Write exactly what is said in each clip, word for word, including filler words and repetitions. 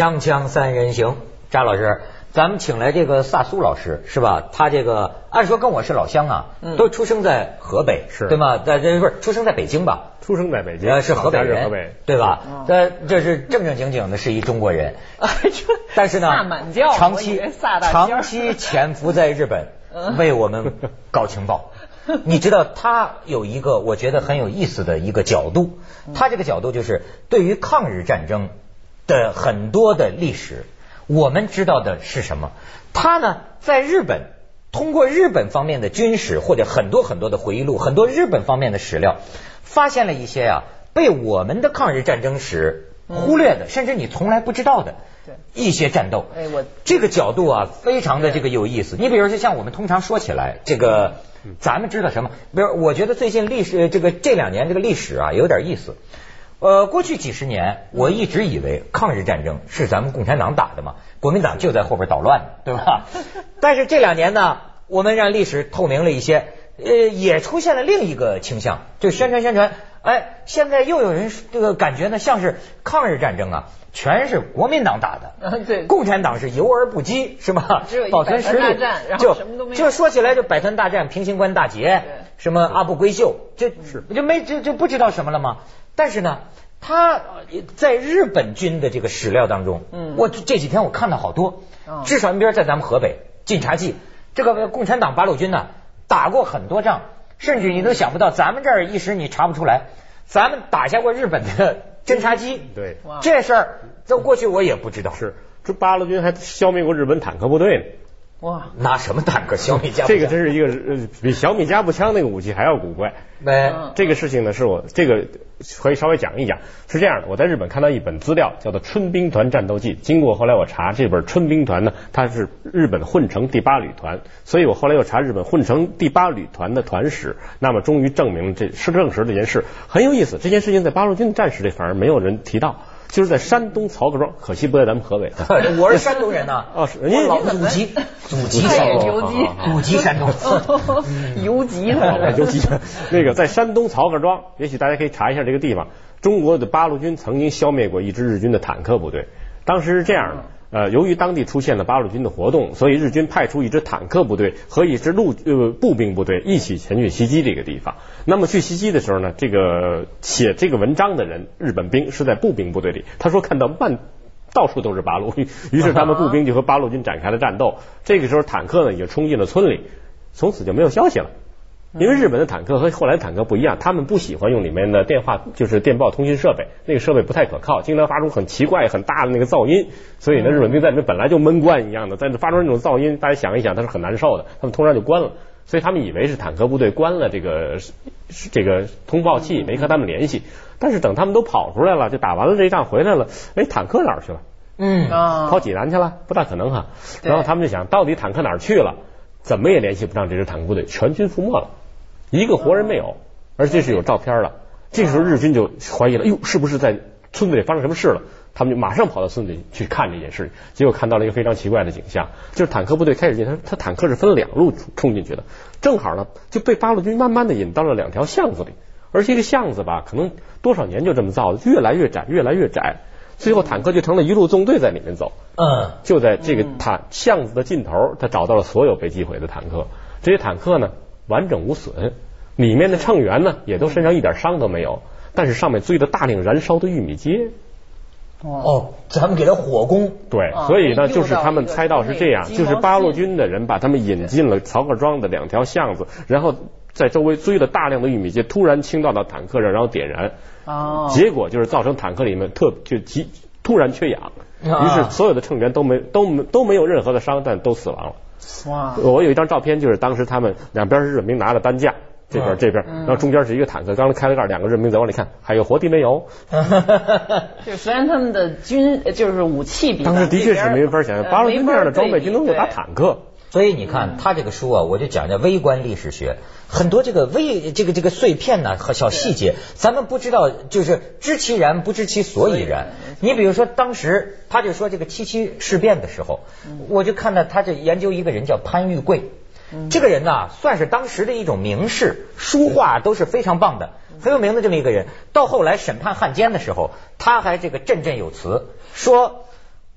锵锵三人行，扎老师，咱们请来这个萨苏老师是吧？他这个按说跟我是老乡啊，嗯、都出生在河北， 是对吗？在这不是出生在北京吧？ 出生在北京， 呃，是河北人， 河北对吧？这、嗯、这是正正经经的是一中国人，但是呢，长期长期潜伏在日本，为我们搞情报。你知道他有一个我觉得很有意思的一个角度，他这个角度就是对于抗日战争的很多的历史，我们知道的是什么？他呢，在日本通过日本方面的军史或者很多很多的回忆录，很多日本方面的史料，发现了一些啊被我们的抗日战争史忽略的，嗯、甚至你从来不知道的一些战斗。哎，我这个角度啊，非常的这个有意思。你比如说像我们通常说起来，这个咱们知道什么？比如我觉得最近历史这个这两年这个历史啊有点意思。呃，过去几十年，我一直以为抗日战争是咱们共产党打的嘛，国民党就在后边捣乱，对吧？但是这两年呢，我们让历史透明了一些，呃，也出现了另一个倾向，就宣传宣传。哎，现在又有人这个感觉呢，像是抗日战争啊，全是国民党打的，对，共产党是游而不击，是吧？保存实力，就就说起来就百团大战、平型关大捷，什么阿部规秀，这是就没就就不知道什么了吗？但是呢，他在日本军的这个史料当中，嗯，我这几天我看到好多，至少你比如在咱们河北晋察冀，这个共产党八路军呢打过很多仗，甚至你都想不到，咱们这儿一时你查不出来，咱们打下过日本的侦察机，对，这事儿在过去我也不知道。 是，这八路军还消灭过日本坦克部队呢。 哇，拿什么坦克？小米加步枪？ 这个真是一个呃，比小米加步枪那个武器还要古怪。 没， 这个事情呢，是我这个可以稍微讲一讲。是这样的，我在日本看到一本资料，叫做《春兵团战斗记》。经过后来我查，这本春兵团呢，它是日本混成第八旅团，所以我后来又查日本混成第八旅团的团史，那么终于证明这是证实这件事很有意思。这件事情在八路军的战史里反而没有人提到。就是在山东曹各庄，可惜不在咱们河北。 我是山东人呐。 哦，是， 您老祖籍，祖籍山东，祖籍山东， 游击的，游击。那个在山东曹各庄，也许大家可以查一下这个地方。中国的八路军曾经消灭过一支日军的坦克部队，当时是这样的。呃，由于当地出现了八路军的活动，所以日军派出一支坦克部队和一支陆呃步兵部队一起前去袭击这个地方。那么去袭击的时候呢，这个写这个文章的人，日本兵是在步兵部队里，他说看到满到处都是八路，于是他们步兵就和八路军展开了战斗。这个时候坦克呢已经冲进了村里，从此就没有消息了。因为日本的坦克和后来的坦克不一样，他们不喜欢用里面的电话，就是电报通讯设备，那个设备不太可靠，经常发出很奇怪很大的那个噪音，所以呢，日本兵在里面本来就闷关一样的，但是发出那种噪音，大家想一想，它是很难受的，他们通常就关了，所以他们以为是坦克部队关了这个这个通报器，没和他们联系，但是等他们都跑出来了，就打完了这一仗回来了，哎，坦克哪儿去了？嗯，跑济南去了？不大可能哈。然后他们就想，到底坦克哪儿去了？怎么也联系不上这支坦克部队，全军覆没了，一个活人没有，而且是有照片了。这个时候日军就怀疑了，哟，是不是在村子里发生什么事了？他们就马上跑到村子里去看这件事，结果看到了一个非常奇怪的景象，就是坦克部队开始进，他他坦克是分两路冲进去的，正好呢就被八路军慢慢的引到了两条巷子里，而这个巷子吧，可能多少年就这么造的，越来越窄，越来越窄。最后坦克就成了一路纵队在里面走，嗯，就在这个坦巷子的尽头，他找到了所有被击毁的坦克，这些坦克呢完整无损，里面的乘员呢也都身上一点伤都没有，但是上面堆着大量燃烧的玉米秸。 哦，咱们给他火攻。 对，所以呢就是他们猜到是这样，就是八路军的人把他们引进了曹各庄的两条巷子，然后在周围堆了大量的玉米秸，突然倾倒到坦克上，然后点燃。哦，结果就是造成坦克里面特就急突然缺氧，于是所有的乘员都没都都没有任何的伤，但都死亡了。哇！我有一张照片，就是当时他们两边是日本兵拿着担架，这边这边，然后中间是一个坦克，刚才开了盖，两个日本兵在往里看，还有活地没有？ 就虽然他们的军就是武器比， 当时的确是没法想象，八路军这样的装备就能够打坦克。 所以你看他这个书啊，我就讲叫微观历史学，很多这个微这个这个碎片呢和小细节，咱们不知道，就是知其然不知其所以然。你比如说当时他就说这个七七事变的时候，我就看到他这研究一个人叫潘玉贵，这个人呢算是当时的一种名士，书画都是非常棒的，很有名的这么一个人。到后来审判汉奸的时候，他还这个振振有词说，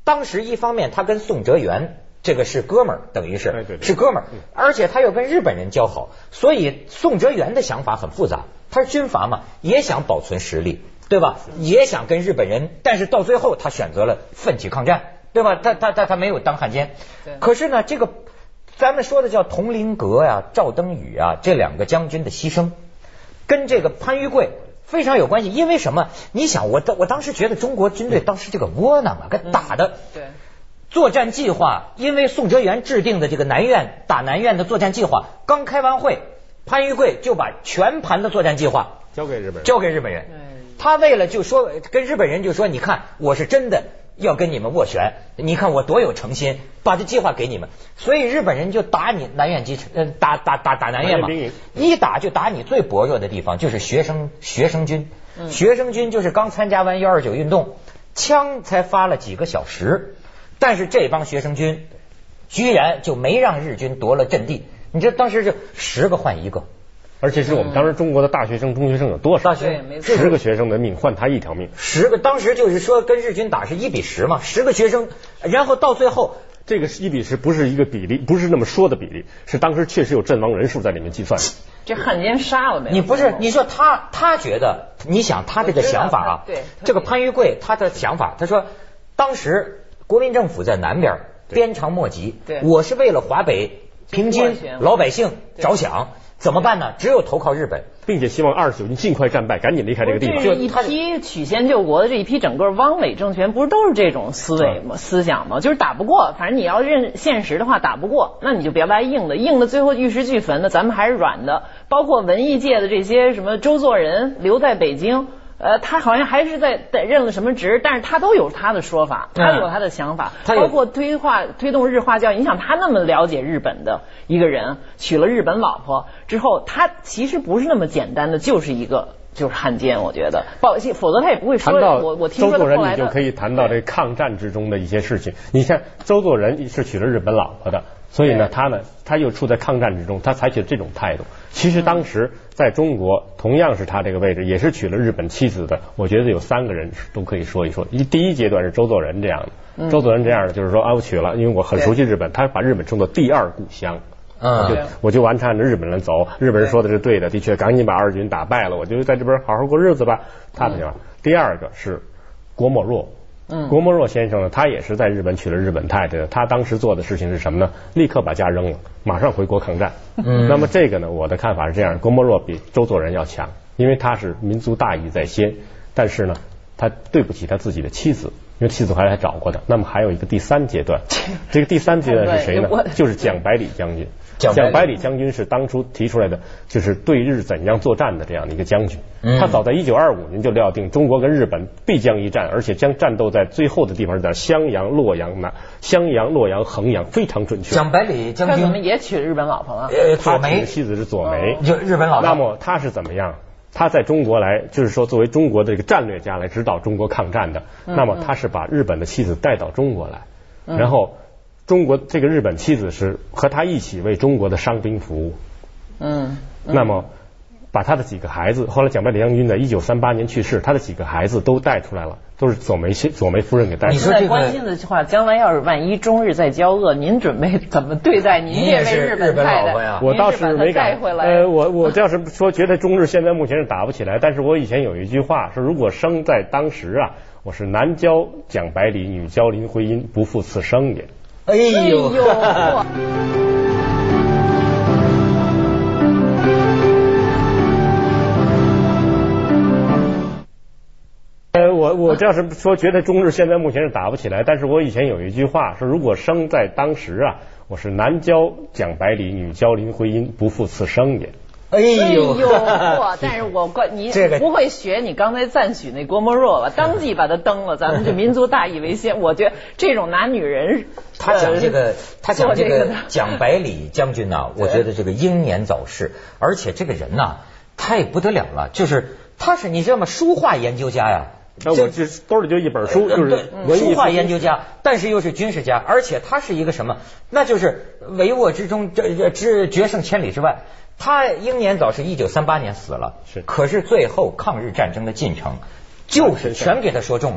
当时一方面他跟宋哲元这个是哥们儿，等于是对对对是哥们儿，而且他又跟日本人交好，所以宋哲元的想法很复杂，他是军阀嘛，也想保存实力，对吧？也想跟日本人，但是到最后他选择了奋起抗战，对吧？他他他他没有当汉奸。可是呢，这个咱们说的叫佟麟阁呀、赵登禹啊这两个将军的牺牲，跟这个潘玉贵非常有关系。因为什么？你想，我我当时觉得中国军队当时这个窝囊啊，给打的。 对。 作战计划，因为宋哲元制定的这个南苑打南苑的作战计划刚开完会，潘玉贵就把全盘的作战计划交给日本人， 交给日本人。他为了就说跟日本人就说，你看我是真的要跟你们斡旋，你看我多有诚心，把这计划给你们。所以日本人就打你南苑基嗯打打打打南苑嘛，一打就打你最薄弱的地方，就是学生学生军，学生军就是刚参加完幺二九运动，枪才发了几个小时。但是这帮学生军居然就没让日军夺了阵地，你这当时就十个换一个， 而且是我们当时中国的大学生、中学生有多少？ 大学十个学生的命换他一条命， 十个当时就是说跟日军打是一比十嘛，十个学生，然后到最后这个一比十不是一个比例，不是那么说的比例，是当时确实有阵亡人数在里面计算。 这汉奸杀了没有？ 你不是你说他他觉得，你想他这个想法啊， 对， 这个潘玉贵他的想法，他说当时。国民政府在南边鞭长莫及，我是为了华北平津老百姓着想，怎么办呢？只有投靠日本， 并且希望二十九军尽快战败，赶紧离开这个地方。 这一批曲线救国的这一批整个汪伪政权，不是都是这种思维吗？思想吗？就是打不过，反正你要认现实的话，打不过，那你就别来硬的，硬的最后玉石俱焚的，咱们还是软的。包括文艺界的这些什么周作人留在北京。呃，他好像还是在任了什么职，但是他都有他的说法，他有他的想法，嗯、包括推化推动日化教育。你想他那么了解日本的一个人，娶了日本老婆之后，他其实不是那么简单的，就是一个就是汉奸。我觉得，否则他也不会说。 谈到我我听说周作人，你就可以谈到这抗战之中的一些事情。你像周作人是娶了日本老婆的。所以呢，他呢，他又处在抗战之中，他采取了这种态度。其实当时在中国，同样是他这个位置，也是娶了日本妻子的。我觉得有三个人都可以说一说。一第一阶段是周作人这样的，周作人这样的就是说啊，我娶了，因为我很熟悉日本，他把日本称作第二故乡。嗯，就我就完全按照日本人走，日本人说的是对的，的确，赶紧把二军打败了，我就在这边好好过日子吧。他的想法。第二个是郭沫若。嗯，郭沫若先生呢，他也是在日本娶了日本太太的。他当时做的事情是什么呢？立刻把家扔了，马上回国抗战。嗯，那么这个呢，我的看法是这样：郭沫若比周作人要强，因为他是民族大义在先。但是呢，他对不起他自己的妻子，因为妻子后来还找过他。那么还有一个第三阶段，这个第三阶段是谁呢？就是蒋百里将军。蒋百里将军是当初提出来的，就是对日怎样作战的这样的一个将军。他早在一九二五年就料定中国跟日本必将一战，而且将战斗在最后的地方是在襄阳、洛阳、南襄阳、洛阳、衡阳，非常准确。 蒋百里将军他怎么也娶了日本老婆了？ 呃，左梅妻子是左梅， 就日本老婆。 那么他是怎么样？他在中国来，就是说作为中国的这个战略家来指导中国抗战的。那么他是把日本的妻子带到中国来，然后。中国这个日本妻子是和他一起为中国的伤兵服务， 嗯，嗯那么把他的几个孩子，后来蒋百里将军在一九三八年去世，他的几个孩子都带出来了，都是左梅左梅夫人给带出来。 你说这个关心的话，将来要是万一中日再交恶，您准备怎么对待您这位日本太太？ 我倒是没敢，呃，我我要是说觉得中日现在目前是打不起来，但是我以前有一句话说，如果生在当时啊，我是男教蒋百里，女教林徽因，不负此生也。 哎呦！ 呃，我我这要是说觉得中日现在目前是打不起来，但是我以前有一句话说，如果生在当时啊，我是男教蒋百里，女教林徽因，不负此生也。 哎呦， 嚯！但是我关你不会学你刚才赞许那郭沫若吧？当即把他登了，咱们就民族大义为先。我觉得这种拿女人， 他讲这个，他讲这个蒋百里将军呐，我觉得这个英年早逝，而且这个人呐，他也不得了了，就是他是你知道吗？书画研究家呀。 那我这兜里就一本书，就是书画研究家，但是又是军事家，而且他是一个什么？那就是帷幄之中，这之决胜千里之外。他英年早逝，一九三八年死了。 是， 可是最后抗日战争的进程，就是全给他说中了。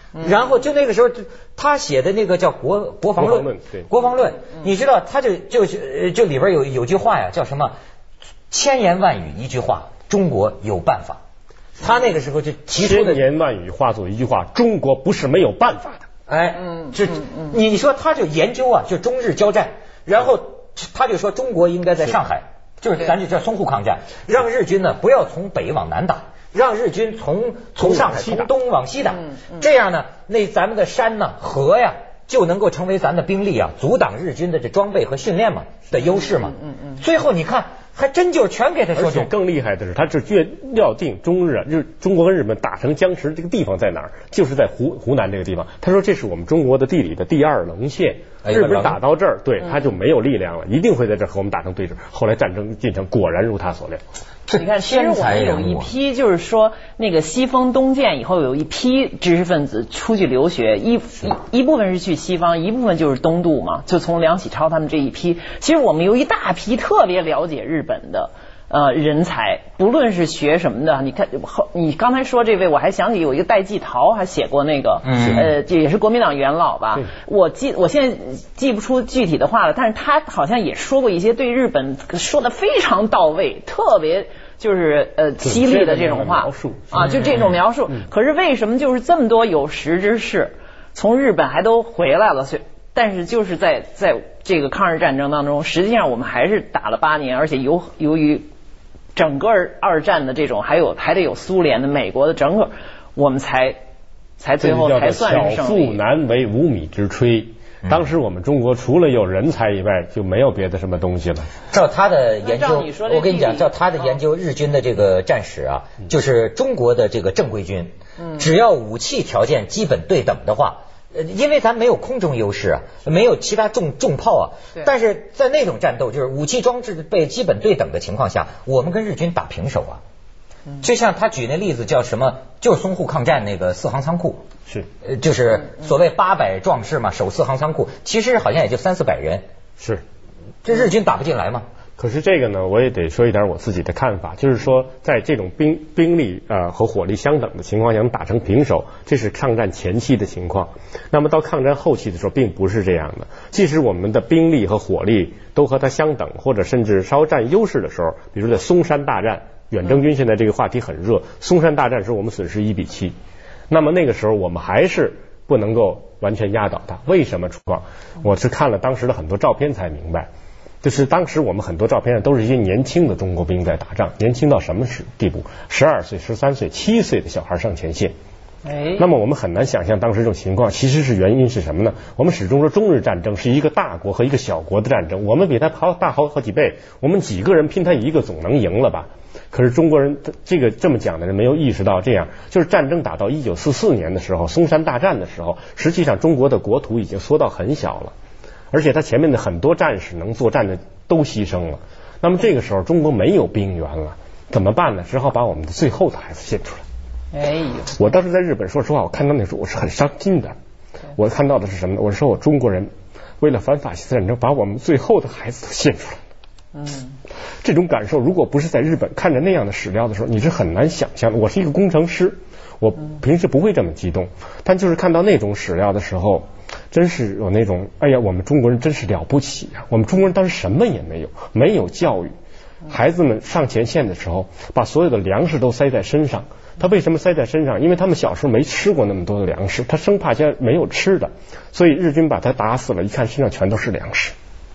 然后就那个时候，他写的那个叫国国防论， 对， 国防论，你知道，他就就就里边有有句话呀，叫什么？千言万语一句话，中国有办法。他那个时候就提出的千言万语化作一句话，中国不是没有办法的。 哎，这你说他就研究啊，就中日交战，然后他就说中国应该在上海，就是咱就叫淞沪抗战，让日军呢不要从北往南打。让日军从从上海从东往西打，这样呢，那咱们的山呢、河呀，就能够成为咱的兵力啊，阻挡日军的这装备和训练嘛的优势嘛。嗯嗯。最后你看，还真就全给他说中。 而且更厉害的是，他是决料定中日日中国跟日本打成僵持这个地方在哪儿，就是在湖湖南这个地方。他说这是我们中国的地理的第二棱线。日本打到这儿，对他就没有力量了，一定会在这和我们打成对峙。后来战争进程果然如他所料。 你看，其实我们有一批，就是说那个西风东渐以后，有一批知识分子出去留学，一一一部分是去西方，一部分就是东渡嘛，就从梁启超他们这一批。其实我们有一大批特别了解日本的呃人才，不论是学什么的，你看你刚才说这位，我还想起有一个戴季陶还写过那个，嗯、呃，这也是国民党元老吧？我记我现在记不出具体的话了，但是他好像也说过一些对日本说的非常到位，特别。就是呃犀利的这种话啊，就这种描述。嗯、可是为什么就是这么多有识之士从日本还都回来了？但是就是在在这个抗日战争当中，实际上我们还是打了八年，而且由由于整个二战的这种，还有还得有苏联的、美国的整个，我们才才最后才算是胜利。 小腹难为无米之炊。当时我们中国除了有人才以外，就没有别的什么东西了。 照他的研究，我跟你讲，照他的研究，日军的这个战史啊，就是中国的这个正规军，只要武器条件基本对等的话，呃，因为咱没有空中优势啊，没有其他重重炮啊，但是在那种战斗，就是武器装置被基本对等的情况下，我们跟日军打平手啊。就像他举那例子叫什么，就是淞沪抗战那个四行仓库。 是， 呃，就是所谓八百壮士嘛，守四行仓库，其实好像也就三四百人。 是， 这日军打不进来嘛。 可是这个呢，我也得说一点我自己的看法，就是说，在这种兵兵力呃和火力相等的情况下，能打成平手，这是抗战前期的情况。那么到抗战后期的时候，并不是这样的。即使我们的兵力和火力都和它相等，或者甚至稍占优势的时候，比如在松山大战，远征军现在这个话题很热，松山大战时我们损失一比七。那么那个时候我们还是不能够完全压倒它。为什么情况？我是看了当时的很多照片才明白，就是当时我们很多照片上都是一些年轻的中国兵在打仗，年轻到什么地步？十二岁、十三岁、七岁的小孩上前线。哎，那么我们很难想象当时这种情况，其实是原因是什么呢？我们始终说中日战争是一个大国和一个小国的战争，我们比它好大好好几倍，我们几个人拼它一个总能赢了吧？可是中国人这个这么讲的人没有意识到，这样就是战争打到一九四四年的时候，松山大战的时候，实际上中国的国土已经缩到很小了，而且他前面的很多战士能作战的都牺牲了。那么这个时候中国没有兵源了，怎么办呢？只好把我们的最后的孩子献出来。哎呦！我当时在日本，说实话，我看到那时候我是很伤心的。我看到的是什么呢？我说我中国人为了反法西斯战争，把我们最后的孩子都献出来了。嗯，这种感受如果不是在日本看着那样的史料的时候，你是很难想象的。我是一个工程师，我平时不会这么激动，但就是看到那种史料的时候，真是有那种，哎呀，我们中国人真是了不起啊！我们中国人当时什么也没有，没有教育，孩子们上前线的时候，把所有的粮食都塞在身上。他为什么塞在身上？因为他们小时候没吃过那么多的粮食，他生怕家没有吃的，所以日军把他打死了，一看身上全都是粮食。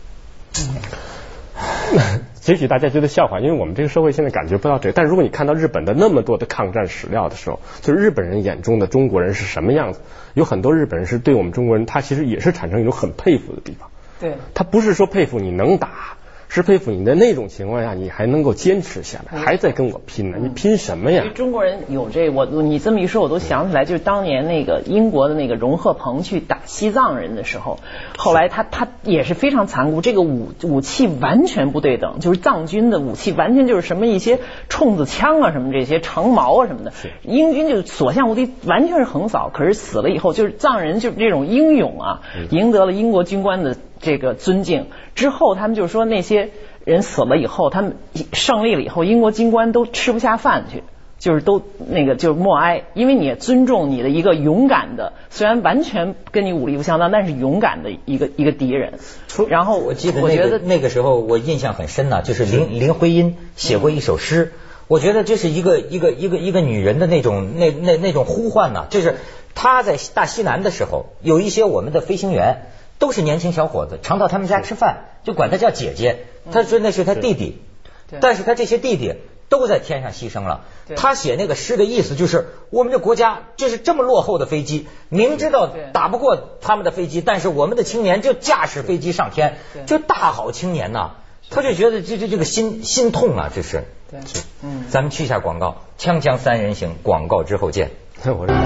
也许大家觉得笑话，因为我们这个社会现在感觉不到这个，但如果你看到日本的那么多的抗战史料的时候，就是日本人眼中的中国人是什么样子，有很多日本人是对我们中国人，他其实也是产生一种很佩服的地方。对，他不是说佩服你能打，是佩服你在那种情况下你还能够坚持下来，还在跟我拼呢，你拼什么呀？ 中国人有这我你这么一说我都想起来，就是当年那个英国的那个荣鹤鹏去打西藏人的时候，后来他他也是非常残酷，这个武武器完全不对等，就是藏军的武器完全就是什么一些冲子枪啊什么这些长矛啊什么的，英军就所向无敌，完全是横扫。可是死了以后，就是藏人就是这种英勇啊，赢得了英国军官的这个尊敬。之后他们就说那些人死了以后，他们胜利了以后，英国军官都吃不下饭去， 就是都那个就是默哀，因为你尊重你的一个勇敢的，虽然完全跟你武力不相当，但是勇敢的一个一个敌人。然后我记得那个那个时候我印象很深呢、啊，就是林林徽因写过一首诗，嗯、我觉得这是一个一个一个一个女人的那种那那那种呼唤呢、啊，就是她在大西南的时候，有一些我们的飞行员都是年轻小伙子，常到他们家吃饭，就管他叫姐姐，他说那是他弟弟，嗯、但是他这些弟弟都在天上牺牲了。他写那个诗的意思就是，我们这国家就是这么落后的飞机，明知道打不过他们的飞机，但是我们的青年就驾驶飞机上天，就大好青年呐、啊。他就觉得这这这个心心痛啊，这是。对，嗯，咱们去一下广告，锵锵三人行，广告之后见。我这。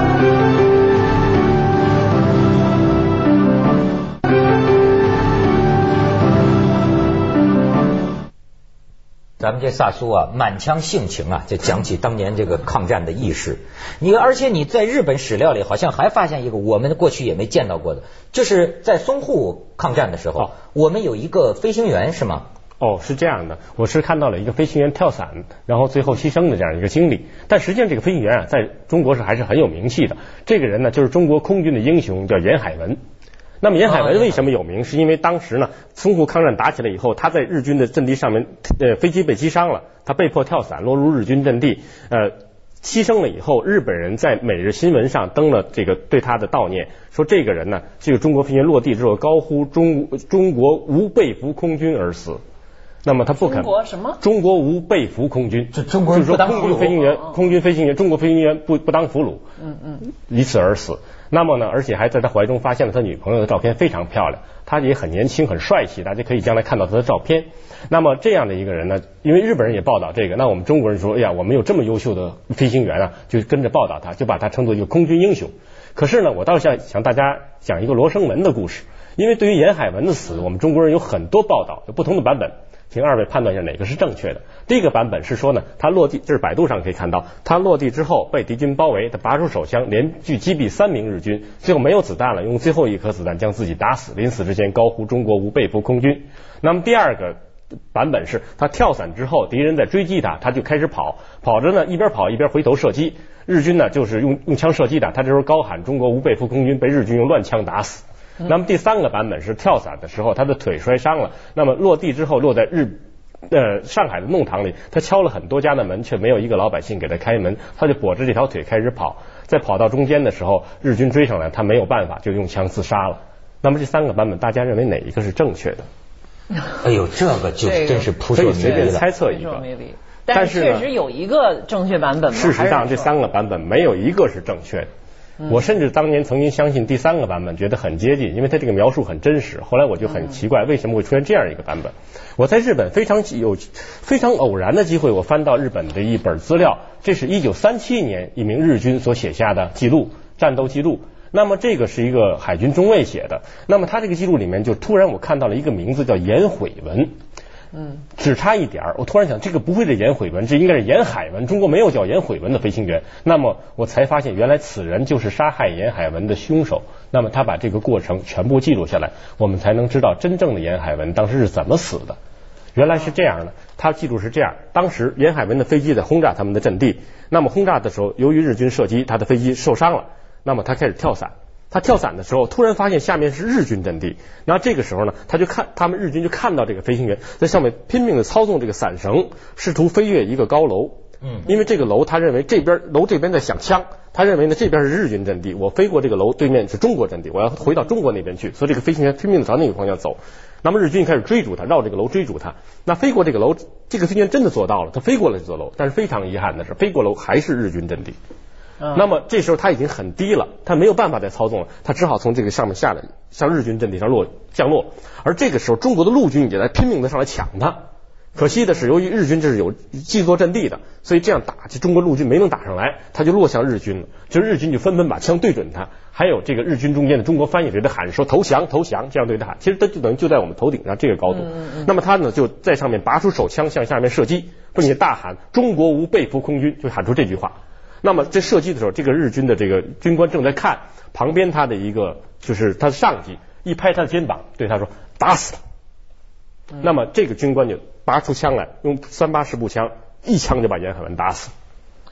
咱们这萨苏啊，满腔性情啊，就讲起当年这个抗战的意识。你而且你在日本史料里好像还发现一个我们过去也没见到过的，就是在淞沪抗战的时候，哦、我们有一个飞行员是吗？ 哦，是这样的，我是看到了一个飞行员跳伞，然后最后牺牲的这样一个经历。但实际上这个飞行员啊，在中国是还是很有名气的。这个人呢，就是中国空军的英雄，叫严海文。那么严海文为什么有名？是因为当时呢，淞沪抗战打起来以后，他在日军的阵地上面，呃，飞机被击伤了，他被迫跳伞落入日军阵地，呃，牺牲了以后，日本人在每日新闻上登了这个对他的悼念，说这个人呢，这个中国飞行员落地之后高呼中中国无被俘空军而死。那么他不肯。 中国什么？ 中国无被俘空军， 就中国人不当俘虏。 空军飞行员，空军飞行员，中国飞行员不不当俘虏，嗯嗯，以此而死。那么呢，而且还在他怀中发现了他女朋友的照片，非常漂亮，他也很年轻，很帅气，大家可以将来看到他的照片。那么这样的一个人呢，因为日本人也报道这个，那我们中国人说，哎呀，我们有这么优秀的飞行员啊，就跟着报道他，就把他称作一个空军英雄。可是呢，我倒是想向大家讲一个罗生门的故事，因为对于严海文的死，我们中国人有很多报道，有不同的版本。请二位判断一下哪个是正确的。第一个版本是说呢，他落地，这是百度上可以看到，他落地之后被敌军包围，他拔出手枪，连续击毙三名日军，最后没有子弹了，用最后一颗子弹将自己打死，临死之前高呼中国无被俘空军。那么第二个版本是他跳伞之后，敌人在追击他，他就开始跑，跑着呢一边跑一边回头射击，日军呢就是用用枪射击他，他这时候高喊中国无被俘空军，被日军用乱枪打死。那么第三个版本是跳伞的时候，他的腿摔伤了，那么落地之后落在日呃上海的弄堂里，他敲了很多家的门，却没有一个老百姓给他开门，他就跛着这条腿开始跑，在跑到中间的时候，日军追上来，他没有办法，就用枪自杀了。那么这三个版本，大家认为哪一个是正确的？ 哎呦，这个就真是扑朔迷离了， 随便猜测一个。 但是确实有一个正确版本吗？ 事实上，这三个版本没有一个是正确的。我甚至当年曾经相信第三个版本，觉得很接近，因为它这个描述很真实。后来我就很奇怪，为什么会出现这样一个版本？我在日本非常有非常偶然的机会，我翻到日本的一本资料，这是一九三七年一名日军所写下的记录，战斗记录。那么这个是一个海军中尉写的，那么他这个记录里面就突然我看到了一个名字叫严悔文。嗯，只差一点，我突然想，这个不会是严悔文，这应该是严海文。中国没有叫严悔文的飞行员。那么我才发现，原来此人就是杀害严海文的凶手。那么他把这个过程全部记录下来，我们才能知道真正的严海文当时是怎么死的。原来是这样的，他记录是这样：当时严海文的飞机在轰炸他们的阵地，那么轰炸的时候，由于日军射击，他的飞机受伤了，那么他开始跳伞。他跳伞的时候，突然发现下面是日军阵地，然后这个时候呢，他就看他们日军就看到这个飞行员在上面拼命的操纵这个伞绳，试图飞越一个高楼。嗯，因为这个楼他认为这边楼这边在响枪，他认为呢这边是日军阵地，我飞过这个楼对面是中国阵地，我要回到中国那边去，所以这个飞行员拼命的朝那个方向走。那么日军开始追逐他，绕这个楼追逐他。那飞过这个楼，这个飞行员真的做到了，他飞过了这座楼，但是非常遗憾的是，飞过楼还是日军阵地。那么这时候他已经很低了，他没有办法再操纵了，他只好从这个上面下来，向日军阵地上落降落。而这个时候，中国的陆军也在拼命的上来抢他。可惜的是，由于日军这是有记作阵地的，所以这样打，这中国陆军没能打上来，他就落向日军了。就日军就纷纷把枪对准他，还有这个日军中间的中国翻译对他喊说投降投降，这样对他喊。其实他就等于就在我们头顶上这个高度。嗯嗯那么他呢就在上面拔出手枪向下面射击，并且大喊中国无被俘空军，就喊出这句话。那么这射击的时候，这个日军的这个军官正在看，旁边他的一个就是他的上级一拍他的肩膀，对他说打死他。嗯、那么这个军官就拔出枪来，用三八式步枪一枪就把严海文打死。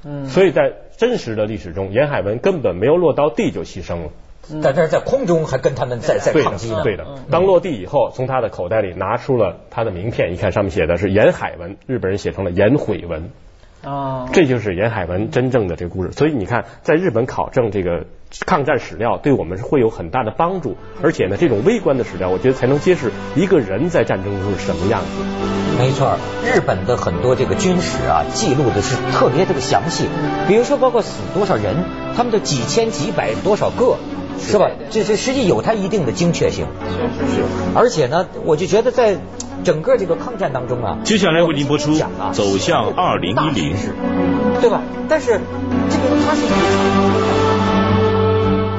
嗯，所以在真实的历史中，沿海文根本没有落到地就牺牲了。 但是在空中还跟他们在在抗击呢。 对的，当落地以后，从他的口袋里拿出了他的名片，一看上面写的是沿海文，日本人写成了沿毁文。哦，这就是沿海文真正的这个故事。所以你看，在日本考证这个抗战史料，对我们是会有很大的帮助。而且呢，这种微观的史料，我觉得才能揭示一个人在战争中是什么样子。 没错，日本的很多这个军史啊，记录的是特别这个详细。比如说，包括死多少人，他们的几千几百多少个。是吧？这这实际有它一定的精确性， 是是。 而且呢，我就觉得在整个这个抗战当中啊， 接下来为您播出《走向二零一零》， 对吧？但是这个它是一个